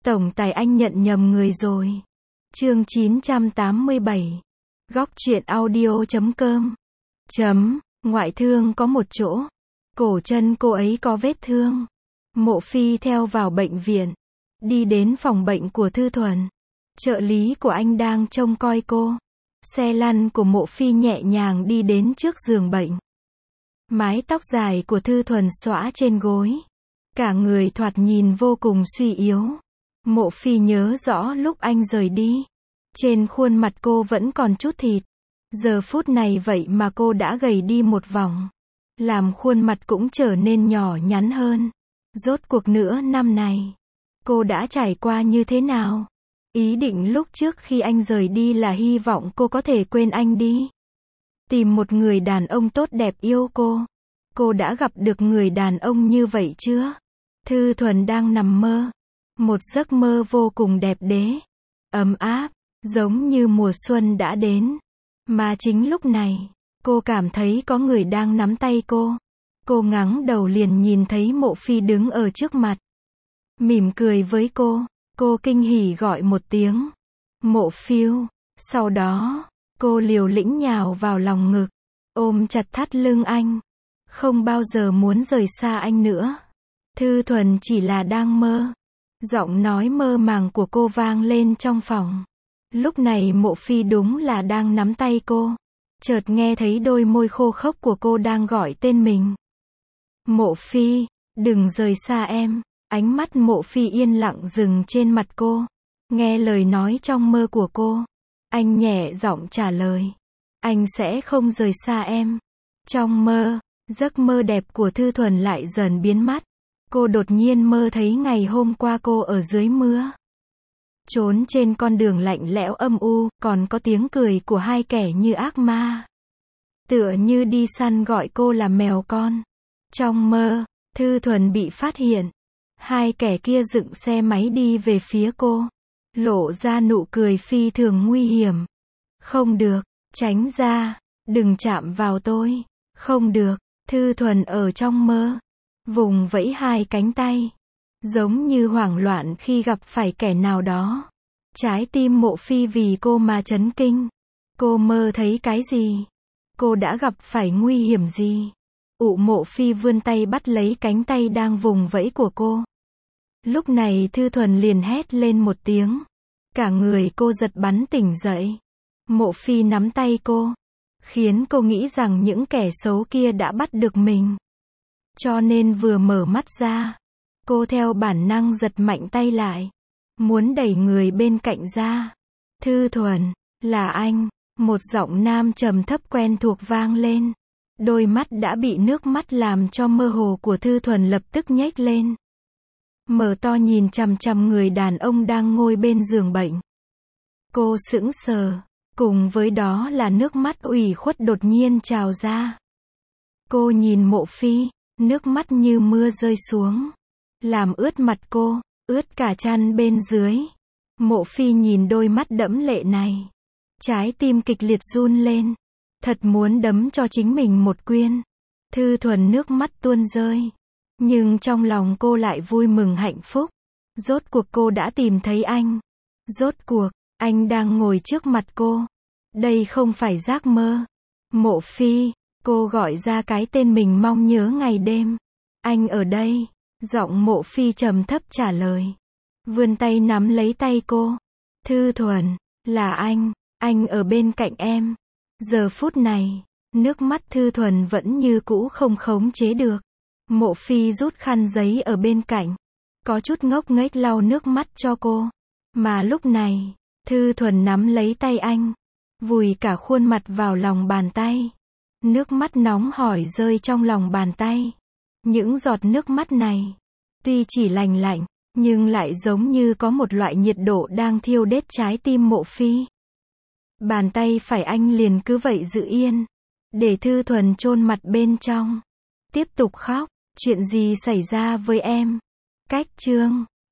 Tổng tài anh nhận nhầm người rồi. Chương 987. Góc truyện audio.com. Ngoại thương có một chỗ. Cổ chân cô ấy có vết thương. Mộ Phi theo vào bệnh viện. Đi đến phòng bệnh của Thư Thuần. Trợ lý của anh đang trông coi cô. Xe lăn của Mộ Phi nhẹ nhàng đi đến trước giường bệnh. Mái tóc dài của Thư Thuần xõa trên gối. Cả người thoạt nhìn vô cùng suy yếu. Mộ Phi nhớ rõ lúc anh rời đi. Trên khuôn mặt cô vẫn còn chút thịt. Giờ phút này vậy mà cô đã gầy đi một vòng. Làm khuôn mặt cũng trở nên nhỏ nhắn hơn. Rốt cuộc nửa năm này, cô đã trải qua như thế nào? Ý định lúc trước khi anh rời đi là hy vọng cô có thể quên anh đi. Tìm một người đàn ông tốt đẹp yêu cô. Cô đã gặp được người đàn ông như vậy chưa? Thư Thuần đang nằm mơ. Một giấc mơ vô cùng đẹp đẽ, ấm áp, giống như mùa xuân đã đến. Mà chính lúc này, cô cảm thấy có người đang nắm tay cô. Cô ngẩng đầu liền nhìn thấy Mộ Phi đứng ở trước mặt. Mỉm cười với cô kinh hỉ gọi một tiếng. Mộ Phiêu. Sau đó, cô liều lĩnh nhào vào lòng ngực, ôm chặt thắt lưng anh. Không bao giờ muốn rời xa anh nữa. Thư Thuần chỉ là đang mơ. Giọng nói mơ màng của cô vang lên trong phòng. Lúc này Mộ Phi đúng là đang nắm tay cô. Chợt nghe thấy đôi môi khô khốc của cô đang gọi tên mình. Mộ Phi, đừng rời xa em. Ánh mắt Mộ Phi yên lặng dừng trên mặt cô. Nghe lời nói trong mơ của cô. Anh nhẹ giọng trả lời. Anh sẽ không rời xa em. Trong mơ, giấc mơ đẹp của Thư Thuần lại dần biến mất. Cô đột nhiên mơ thấy ngày hôm qua cô ở dưới mưa. Trốn trên con đường lạnh lẽo âm u, còn có tiếng cười của hai kẻ như ác ma. Tựa như đi săn gọi cô là mèo con. Trong mơ, Thư Thuần bị phát hiện. Hai kẻ kia dựng xe máy đi về phía cô. Lộ ra nụ cười phi thường nguy hiểm. Không được, tránh ra, đừng chạm vào tôi. Không được, Thư Thuần ở trong mơ. Vùng vẫy hai cánh tay. Giống như hoảng loạn khi gặp phải kẻ nào đó. Trái tim Mộ Phi vì cô mà chấn kinh. Cô mơ thấy cái gì? Cô đã gặp phải nguy hiểm gì? Mộ Phi vươn tay bắt lấy cánh tay đang vùng vẫy của cô. Lúc này Thư Thuần liền hét lên một tiếng. Cả người cô giật bắn tỉnh dậy. Mộ Phi nắm tay cô. Khiến cô nghĩ rằng những kẻ xấu kia đã bắt được mình. Cho nên vừa mở mắt ra, cô theo bản năng giật mạnh tay lại. Muốn đẩy người bên cạnh ra. Thư Thuần, là anh. Một giọng nam trầm thấp quen thuộc vang lên. Đôi mắt đã bị nước mắt làm cho mơ hồ của Thư Thuần lập tức nhếch lên. Mở to nhìn chằm chằm người đàn ông đang ngồi bên giường bệnh. Cô sững sờ. Cùng với đó là nước mắt ủy khuất đột nhiên trào ra. Cô nhìn Mộ Phi. Nước mắt như mưa rơi xuống. Làm ướt mặt cô, ướt cả chăn bên dưới. Mộ Phi nhìn đôi mắt đẫm lệ này. Trái tim kịch liệt run lên. Thật muốn đấm cho chính mình một quyên. Thư Thuần nước mắt tuôn rơi. Nhưng trong lòng cô lại vui mừng hạnh phúc. Rốt cuộc cô đã tìm thấy anh. Rốt cuộc, anh đang ngồi trước mặt cô. Đây không phải giấc mơ. Mộ Phi. Cô gọi ra cái tên mình mong nhớ ngày đêm. Anh ở đây. Giọng Mộ Phi trầm thấp trả lời. Vươn tay nắm lấy tay cô. Thư Thuần, là anh ở bên cạnh em. Giờ phút này, nước mắt Thư Thuần vẫn như cũ không khống chế được. Mộ Phi rút khăn giấy ở bên cạnh. Có chút ngốc nghếch lau nước mắt cho cô. Mà lúc này, Thư Thuần nắm lấy tay anh. Vùi cả khuôn mặt vào lòng bàn tay. Nước mắt nóng hổi rơi trong lòng bàn tay. Những giọt nước mắt này, tuy chỉ lành lạnh, nhưng lại giống như có một loại nhiệt độ đang thiêu đốt trái tim Mộ Phi. Bàn tay phải anh liền cứ vậy giữ yên, để Thư Thuần chôn mặt bên trong. Tiếp tục khóc, chuyện gì xảy ra với em? Cách chương